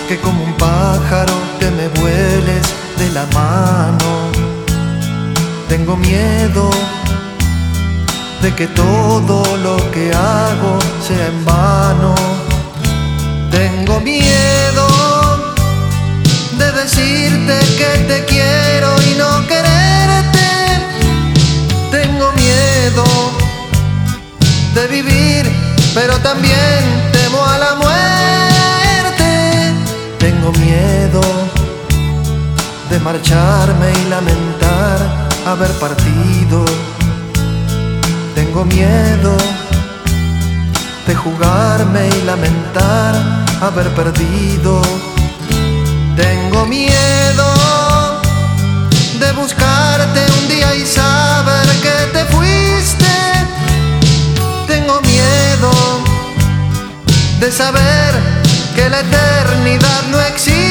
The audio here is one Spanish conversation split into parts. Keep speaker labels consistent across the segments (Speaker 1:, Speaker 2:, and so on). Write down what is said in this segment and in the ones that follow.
Speaker 1: que como un pájaro te me vueles de la mano. Tengo miedo de que todo lo que hago sea en vano. Tengo miedo de decirte que te quiero y no quererte. Tengo miedo de vivir, pero también temo a la muerte. Tengo miedo de marcharme y lamentar haber partido. Tengo miedo de jugarme y lamentar haber perdido. Tengo miedo de buscarte un día y saber que te fuiste. Tengo miedo de saber que la eternidad no existe.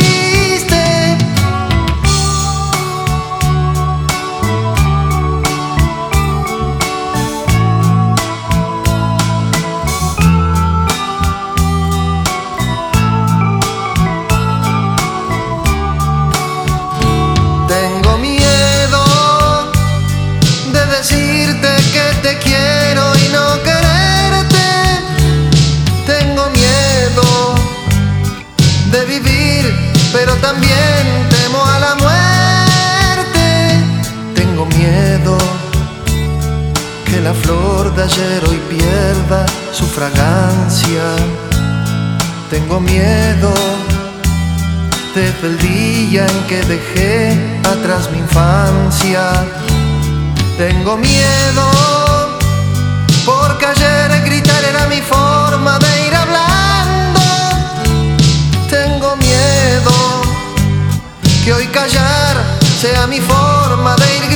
Speaker 1: Tengo miedo de decirte que te quiero y no quererte. Tengo miedo de vivir, pero también temo a la muerte. Tengo miedo que la flor de ayer hoy pierda su fragancia. Tengo miedo desde el día en que dejé atrás mi infancia. Tengo miedo porque ayer gritar era mi forma de ir hablando. Tengo miedo que hoy callar sea mi forma de ir